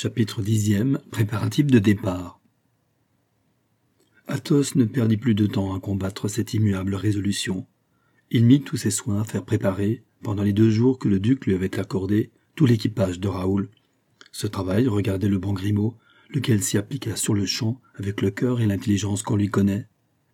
Chapitre 10e. Préparatifs de départ. Athos ne perdit plus de temps à combattre cette immuable résolution. Il mit tous ses soins à faire préparer, pendant les 2 jours que le duc lui avait accordés, tout l'équipage de Raoul. Ce travail regardait le bon Grimaud, lequel s'y appliqua sur-le-champ avec le cœur et l'intelligence qu'on lui connaît.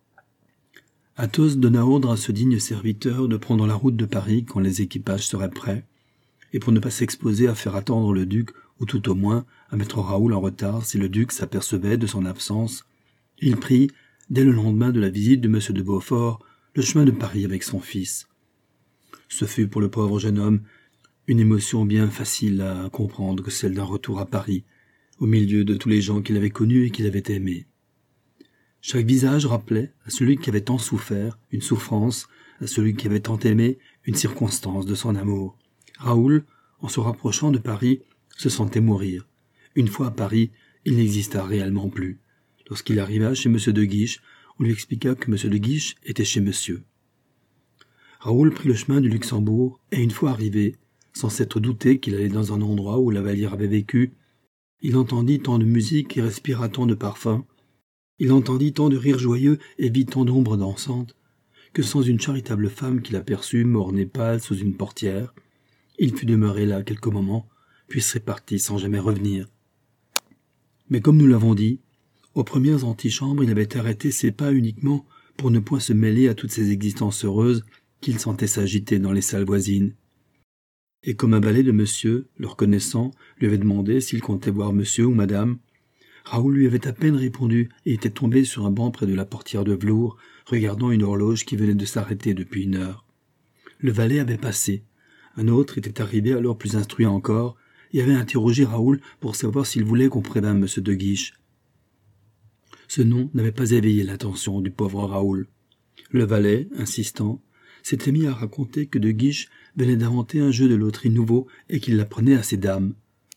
Athos donna ordre à ce digne serviteur de prendre la route de Paris quand les équipages seraient prêts, et pour ne pas s'exposer à faire attendre le duc, ou tout au moins à mettre Raoul en retard si le duc s'apercevait de son absence, il prit, dès le lendemain de la visite de M. de Beaufort, le chemin de Paris avec son fils. Ce fut pour le pauvre jeune homme une émotion bien facile à comprendre que celle d'un retour à Paris, au milieu de tous les gens qu'il avait connus et qu'il avait aimés. Chaque visage rappelait, à celui qui avait tant souffert, une souffrance, à celui qui avait tant aimé, une circonstance de son amour. Raoul, en se rapprochant de Paris, se sentait mourir. Une fois à Paris, il n'exista réellement plus. Lorsqu'il arriva chez M. de Guiche, on lui expliqua que M. de Guiche était chez monsieur. Raoul prit le chemin du Luxembourg, et une fois arrivé, sans s'être douté qu'il allait dans un endroit où la Vallière avait vécu, il entendit tant de musique et respira tant de parfums, il entendit tant de rires joyeux et vit tant d'ombres dansantes, que sans une charitable femme qu'il aperçut morne et pâle sous une portière, il fut demeuré là quelques moments, puis serait parti sans jamais revenir. Mais comme nous l'avons dit, aux premières antichambres il avait arrêté ses pas uniquement pour ne point se mêler à toutes ces existences heureuses qu'il sentait s'agiter dans les salles voisines. Et comme un valet de monsieur, le reconnaissant, lui avait demandé s'il comptait voir monsieur ou madame, Raoul lui avait à peine répondu et était tombé sur un banc près de la portière de velours, regardant une horloge qui venait de s'arrêter depuis 1 heure. Le valet avait passé. Un autre était arrivé alors plus instruit encore, et avait interrogé Raoul pour savoir s'il voulait qu'on prévînt M. de Guiche. Ce nom n'avait pas éveillé l'attention du pauvre Raoul. Le valet, insistant, s'était mis à raconter que de Guiche venait d'inventer un jeu de loterie nouveau et qu'il l'apprenait à ses dames.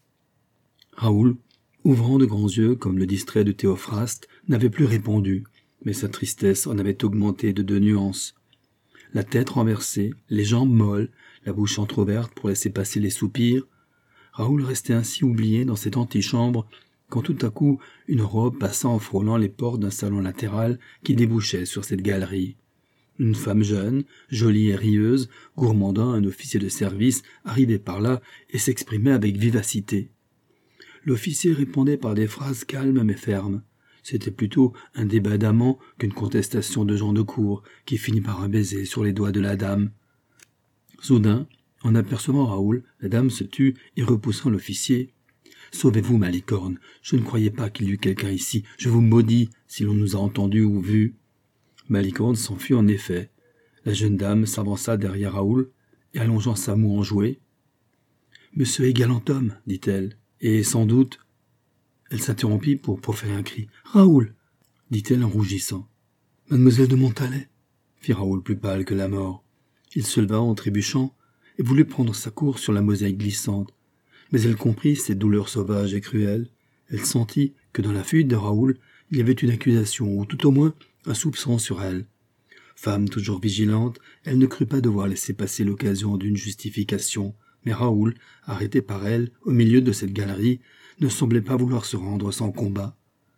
Raoul, ouvrant de grands yeux comme le distrait de Théophraste, n'avait plus répondu, mais sa tristesse en avait augmenté de 2 nuances. La tête renversée, les jambes molles, la bouche entr'ouverte pour laisser passer les soupirs, Raoul restait ainsi oublié dans cette antichambre quand tout à coup une robe passa en frôlant les portes d'un salon latéral qui débouchait sur cette galerie. Une femme jeune, jolie et rieuse, gourmandant un officier de service, arrivait par là et s'exprimait avec vivacité. L'officier répondait par des phrases calmes mais fermes. C'était plutôt un débat d'amants qu'une contestation de gens de cour qui finit par un baiser sur les doigts de la dame. Soudain, en apercevant Raoul, la dame se tut et repoussant l'officier. « Sauvez-vous, Malicorne, je ne croyais pas qu'il y eût quelqu'un ici, je vous maudis si l'on nous a entendus ou vus. » Malicorne s'enfuit en effet. La jeune dame s'avança derrière Raoul et allongeant sa moue enjouée. « Monsieur est galant homme, dit-elle, et sans doute... » Elle s'interrompit pour proférer un cri. « Raoul !» dit-elle en rougissant. « Mademoiselle de Montalais !» fit Raoul plus pâle que la mort. Il se leva en trébuchant et voulut prendre sa course sur la mosaïque glissante. Mais elle comprit cette douleurs sauvages et cruelles. Elle sentit que dans la fuite de Raoul, il y avait une accusation, ou tout au moins un soupçon sur elle. Femme toujours vigilante, elle ne crut pas devoir laisser passer l'occasion d'une justification, mais Raoul, arrêté par elle, au milieu de cette galerie, ne semblait pas vouloir se rendre sans combat.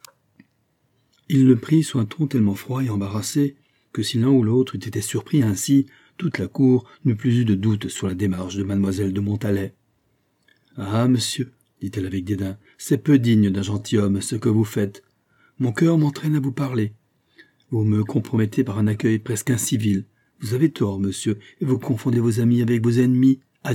Il le prit sous un ton tellement froid et embarrassé que si l'un ou l'autre eût été surpris ainsi, toute la cour n'eut plus eu de doute sur la démarche de mademoiselle de Montalais. « Ah, monsieur, dit-elle avec dédain, c'est peu digne d'un gentilhomme ce que vous faites. Mon cœur m'entraîne à vous parler. Vous me compromettez par un accueil presque incivil. Vous avez tort, monsieur, et vous confondez vos amis avec vos ennemis. Adieu. »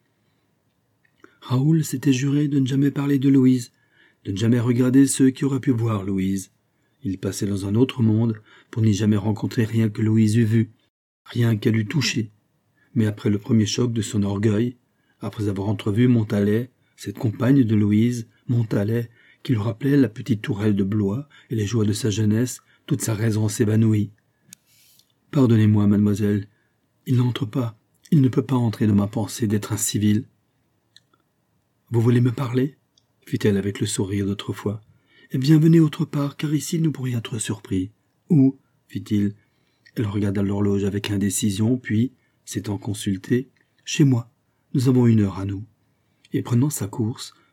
Raoul s'était juré de ne jamais parler de Louise, de ne jamais regarder ceux qui auraient pu voir Louise. Il passait dans un autre monde pour n'y jamais rencontrer rien que Louise eût vu, rien qu'elle eût touché. Mais après le premier choc de son orgueil, après avoir entrevu Montalais, cette compagne de Louise, Montalais, qui lui rappelait la petite tourelle de Blois et les joies de sa jeunesse, toute sa raison s'évanouit. « Pardonnez-moi, mademoiselle, il n'entre pas, il ne peut pas entrer dans ma pensée d'être incivil. »« Vous voulez me parler ?» fit-elle avec le sourire d'autrefois. « Eh bien, venez autre part, car ici nous pourrions être surpris. »« Où ?» fit-il. Elle regarda l'horloge avec indécision, puis, s'étant consultée, « Chez moi, nous avons 1 heure à nous. » Et prenant sa course,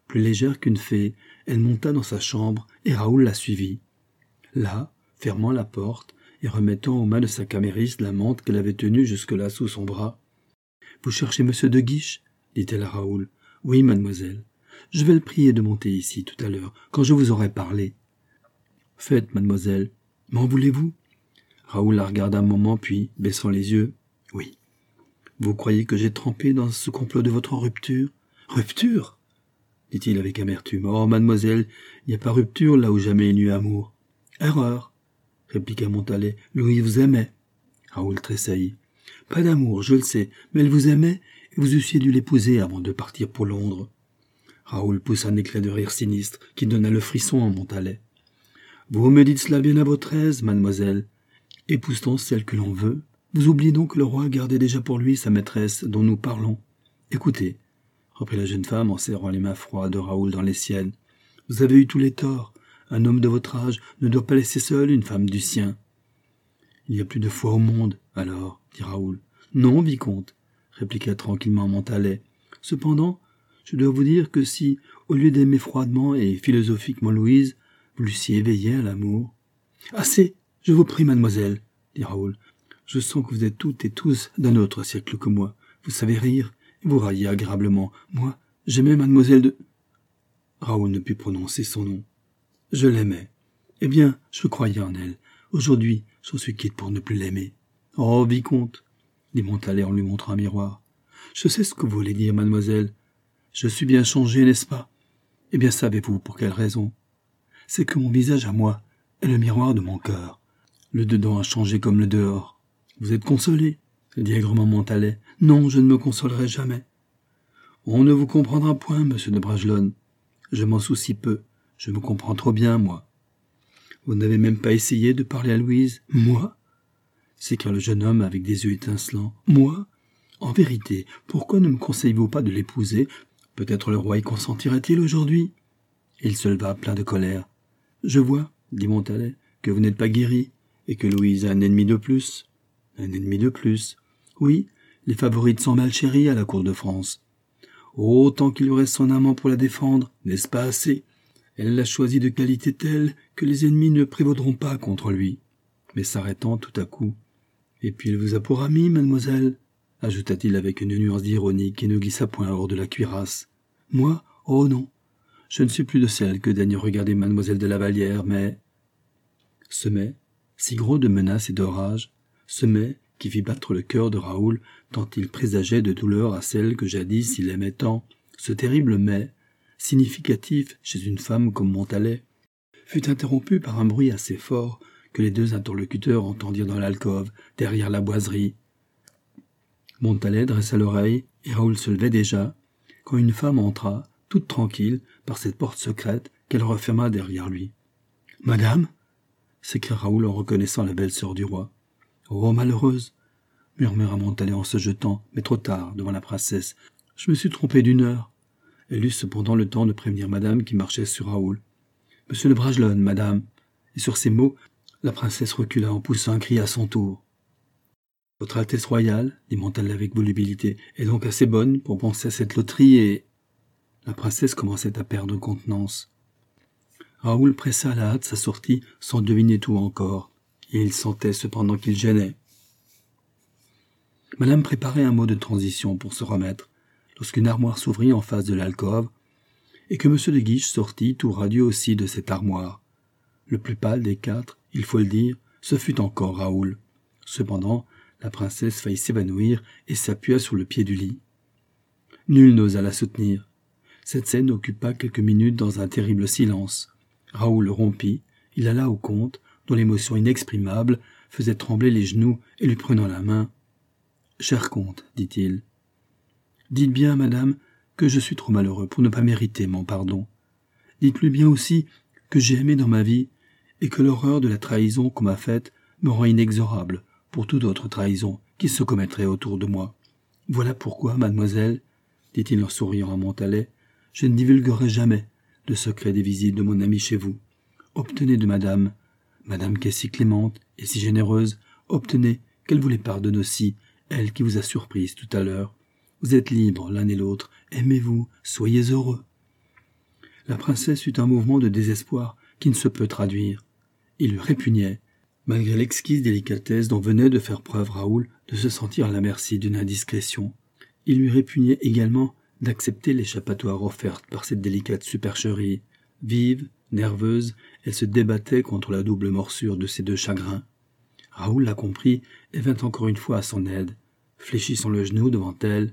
Plus légère qu'une fée, elle monta dans sa chambre et Raoul la suivit. Là, fermant la porte et remettant aux mains de sa camériste la mante qu'elle avait tenue jusque-là sous son bras. « Vous cherchez monsieur de Guiche ?» dit-elle à Raoul. « Oui, mademoiselle. Je vais le prier de monter ici tout à l'heure, quand je vous aurai parlé. »« Faites, mademoiselle. M'en voulez-vous » Raoul la regarda un moment, puis, baissant les yeux, « Oui. Vous croyez que j'ai trempé dans ce complot de votre rupture ?»« Rupture » dit-il avec amertume. « Oh, mademoiselle, il n'y a pas rupture là où jamais il n'y eut amour. »« Erreur » répliqua Montalais. « Louise vous aimait. » Raoul tressaillit. « Pas d'amour, je le sais, mais elle vous aimait et vous eussiez dû l'épouser avant de partir pour Londres. » Raoul poussa un éclat de rire sinistre qui donna le frisson à Montalais. « Vous me dites cela bien à votre aise, mademoiselle. Épouse-t-on celle que l'on veut? Vous oubliez donc que le roi gardait déjà pour lui sa maîtresse dont nous parlons. Écoutez, reprit la jeune femme en serrant les mains froides de Raoul dans les siennes. Vous avez eu tous les torts. Un homme de votre âge ne doit pas laisser seule une femme du sien. »« Il y a plus de foi au monde, alors, dit Raoul. »« Non, vicomte, répliqua tranquillement Montalais. Cependant, je dois vous dire que si, au lieu d'aimer froidement et philosophiquement Louise, vous l'eussiez éveillée à l'amour... »« Assez, je vous prie, mademoiselle, dit Raoul. Je sens que vous êtes toutes et tous d'un autre siècle que moi. Vous savez rire, et vous raillez agréablement. Moi, j'aimais mademoiselle de... Raoul ne put prononcer son nom. Je l'aimais. Eh bien, je croyais en elle. Aujourd'hui, j'en suis quitte pour ne plus l'aimer. Oh, vicomte, dit Montalais en lui montrant un miroir. Je sais ce que vous voulez dire, mademoiselle. Je suis bien changé, n'est-ce pas? Eh bien, savez-vous pour quelle raison? C'est que mon visage à moi est le miroir de mon cœur. Le dedans a changé comme le dehors. Vous êtes consolé, dit aigrement Montalais. Non, je ne me consolerai jamais. On ne vous comprendra point, monsieur de Bragelonne. Je m'en soucie peu. Je me comprends trop bien, moi. Vous n'avez même pas essayé de parler à Louise? Moi? S'écria le jeune homme avec des yeux étincelants. Moi? En vérité, pourquoi ne me conseillez-vous pas de l'épouser? Peut-être le roi y consentirait-il aujourd'hui? Il se leva plein de colère. Je vois, dit Montalais, que vous n'êtes pas guéri, et que Louise a un ennemi de plus. Un ennemi de plus. Oui, les favorites sont mal chéries à la cour de France. Oh, tant qu'il y aurait son amant pour la défendre, n'est-ce pas assez? Elle l'a choisi de qualité telle que les ennemis ne prévaudront pas contre lui. Mais s'arrêtant tout à coup. Et puis elle vous a pour amie, mademoiselle, ajouta-t-il avec une nuance d'ironie qui ne glissa point hors de la cuirasse. Moi? Oh non. Je ne suis plus de celle que daigne regarder mademoiselle de la Vallière, mais... Ce mais, si gros de menaces et d'orage, ce mais qui fit battre le cœur de Raoul tant il présageait de douleur à celle que jadis il aimait tant, ce terrible mais, significatif chez une femme comme Montalais, fut interrompu par un bruit assez fort que les deux interlocuteurs entendirent dans l'alcôve, derrière la boiserie. Montalais dressa l'oreille, et Raoul se levait déjà, quand une femme entra, toute tranquille, par cette porte secrète qu'elle referma derrière lui. « Madame » s'écria Raoul en reconnaissant la belle sœur du roi. « Oh, malheureuse » murmura Montalais en se jetant, mais trop tard, devant la princesse. « Je me suis trompé d'une heure. » Elle eut cependant le temps de prévenir madame qui marchait sur Raoul. « Monsieur de Bragelonne, madame » Et sur ces mots, la princesse recula en poussant un cri à son tour. « Votre Altesse royale, dit Montalais avec volubilité, est donc assez bonne pour penser à cette loterie et... » La princesse commençait à perdre contenance. Raoul pressa à la hâte sa sortie sans deviner tout encore, et il sentait cependant qu'il gênait. Madame préparait un mot de transition pour se remettre, lorsqu'une armoire s'ouvrit en face de l'alcôve, et que M. de Guiche sortit tout radieux aussi de cette armoire. Le plus pâle des quatre, il faut le dire, ce fut encore Raoul. Cependant, la princesse faillit s'évanouir et s'appuya sur le pied du lit. Nul n'osa la soutenir. Cette scène occupa quelques minutes dans un terrible silence. Raoul rompit, il alla au comte, dont l'émotion inexprimable faisait trembler les genoux, et lui prenant la main. « Cher comte, dit-il, dites bien, madame, que je suis trop malheureux pour ne pas mériter mon pardon. Dites-lui bien aussi que j'ai aimé dans ma vie, et que l'horreur de la trahison qu'on m'a faite me rend inexorable pour toute autre trahison qui se commettrait autour de moi. Voilà pourquoi, mademoiselle, dit-il en souriant à Montalais, je ne divulguerai jamais le secret des visites de mon ami chez vous. Obtenez de madame qui est si clémente et si généreuse, obtenez qu'elle vous les pardonne aussi, elle qui vous a surprise tout à l'heure. Vous êtes libres l'un et l'autre, aimez-vous, soyez heureux. La princesse eut un mouvement de désespoir qui ne se peut traduire. Il lui répugnait, malgré l'exquise délicatesse dont venait de faire preuve Raoul, de se sentir à la merci d'une indiscrétion. Il lui répugnait également d'accepter l'échappatoire offerte par cette délicate supercherie. Vive, nerveuse, elle se débattait contre la double morsure de ses deux chagrins. Raoul la comprit et vint encore une fois à son aide, fléchissant le genou devant elle.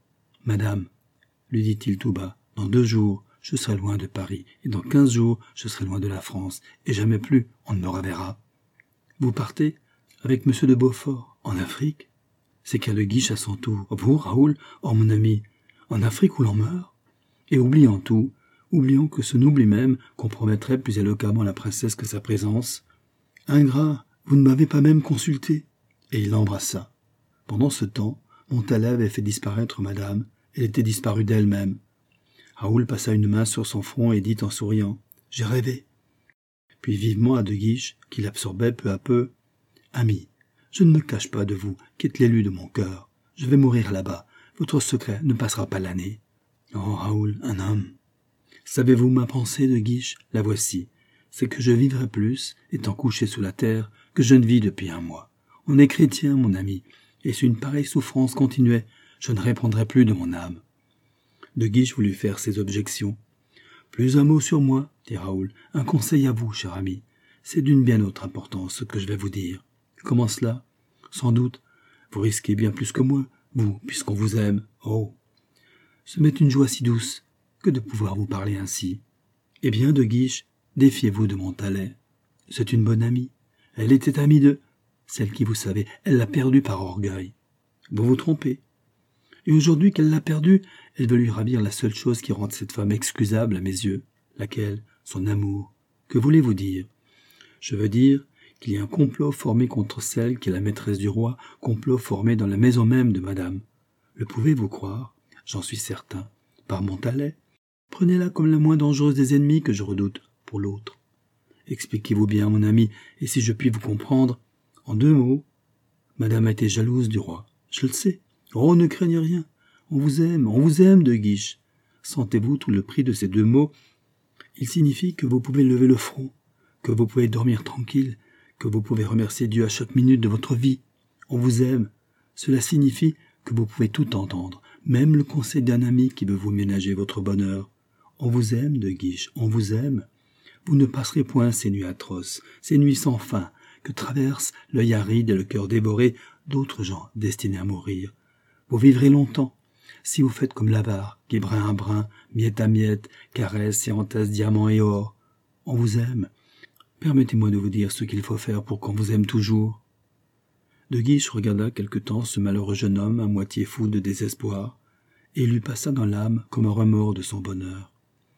« Madame, lui dit-il tout bas, dans 2 jours, je serai loin de Paris, et dans 15 jours, je serai loin de la France, et jamais plus on ne me reverra. Vous partez avec M. de Beaufort, en Afrique ?» s'écria de Guiche à son tour. « Vous, Raoul, oh mon ami, en Afrique où l'on meurt ?» Et oubliant tout, oubliant que son oubli même compromettrait plus éloquemment la princesse que sa présence. « Ingrat, vous ne m'avez pas même consulté. » Et il l'embrassa. Pendant ce temps, Montalais avait fait disparaître madame, elle était disparue d'elle-même. Raoul passa une main sur son front et dit en souriant « J'ai rêvé ». Puis vivement à de Guiche, qui l'absorbait peu à peu « Ami, je ne me cache pas de vous, qui êtes l'élu de mon cœur. Je vais mourir là-bas, votre secret ne passera pas l'année. Oh Raoul, un homme. Savez-vous ma pensée de Guiche? La voici. C'est que je vivrai plus, étant couché sous la terre, que je ne vis depuis 1 mois. On est chrétien, mon ami, et si une pareille souffrance continuait, je ne répondrais plus de mon âme. » De Guiche voulut faire ses objections. « Plus un mot sur moi, dit Raoul, un conseil à vous, cher ami. C'est d'une bien autre importance ce que je vais vous dire. Comment cela? Sans doute, vous risquez bien plus que moi, vous, puisqu'on vous aime. Oh! Ce m'est une joie si douce que de pouvoir vous parler ainsi. Eh bien, de Guiche, défiez-vous de Montalais. C'est une bonne amie. Elle était amie de... Celle qui, vous savez, elle l'a perdue par orgueil. Vous vous trompez. Et aujourd'hui qu'elle l'a perdue, elle veut lui ravir la seule chose qui rende cette femme excusable à mes yeux. Laquelle? Son amour. Que voulez-vous dire? Je veux dire qu'il y a un complot formé contre celle qui est la maîtresse du roi, complot formé dans la maison même de madame. Le pouvez-vous croire? J'en suis certain. Par Montalais. Prenez-la comme la moins dangereuse des ennemis que je redoute pour l'autre. Expliquez-vous bien, mon ami, et si je puis vous comprendre, en 2 mots, madame a été jalouse du roi. Je le sais. Oh, ne craignez rien. On vous aime, de Guiche. Sentez-vous tout le prix de ces 2 mots. Il signifie que vous pouvez lever le front, que vous pouvez dormir tranquille, que vous pouvez remercier Dieu à chaque minute de votre vie. On vous aime. Cela signifie que vous pouvez tout entendre, même le conseil d'un ami qui veut vous ménager votre bonheur. On vous aime, de Guiche, on vous aime. Vous ne passerez point ces nuits atroces, ces nuits sans fin, que traversent l'œil aride et le cœur dévoré d'autres gens destinés à mourir. Vous vivrez longtemps, si vous faites comme l'avare, qui brin à brin, miette à miette, caresse et entasse diamants et or. On vous aime. Permettez-moi de vous dire ce qu'il faut faire pour qu'on vous aime toujours. De Guiche regarda quelque temps ce malheureux jeune homme à moitié fou de désespoir, et il lui passa dans l'âme comme un remords de son bonheur.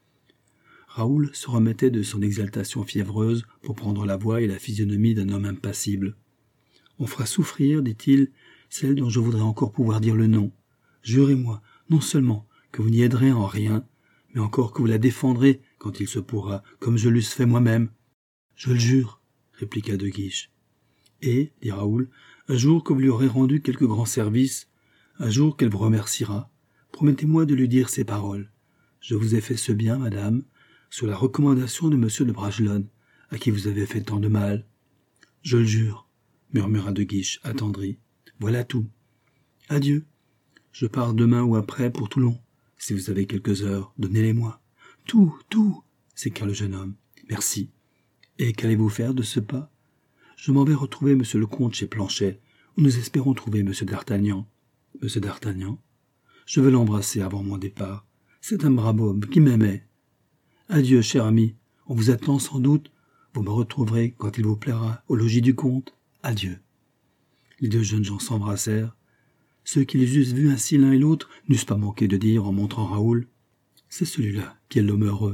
Raoul se remettait de son exaltation fiévreuse pour prendre la voix et la physionomie d'un homme impassible. « On fera souffrir, dit-il, celle dont je voudrais encore pouvoir dire le nom. Jurez-moi, non seulement que vous n'y aiderez en rien, mais encore que vous la défendrez quand il se pourra, comme je l'eusse fait moi-même. »« Je le jure, » répliqua de Guiche. « Et, dit Raoul, un jour que vous lui aurez rendu quelque grand service, un jour qu'elle vous remerciera, promettez-moi de lui dire ces paroles. Je vous ai fait ce bien, madame, sur la recommandation de M. de Bragelonne, à qui vous avez fait tant de mal. »« Je le jure, » murmura de Guiche, attendri. « Voilà tout. Adieu. Je pars demain ou après pour Toulon. Si vous avez quelques heures, donnez-les-moi. »« Tout, s'écria le jeune homme. « Merci. Et qu'allez-vous faire de ce pas? »« Je m'en vais retrouver M. le comte chez Planchet, où nous espérons trouver M. d'Artagnan. »« M. d'Artagnan? Je veux l'embrasser avant mon départ. C'est un brave homme qui m'aimait. Adieu, cher ami. On vous attend sans doute. Vous me retrouverez quand il vous plaira au logis du comte. Adieu. » Les 2 jeunes gens s'embrassèrent. Ceux qui les eussent vus ainsi l'un et l'autre n'eussent pas manqué de dire en montrant Raoul « C'est celui-là qui est l'homme heureux. »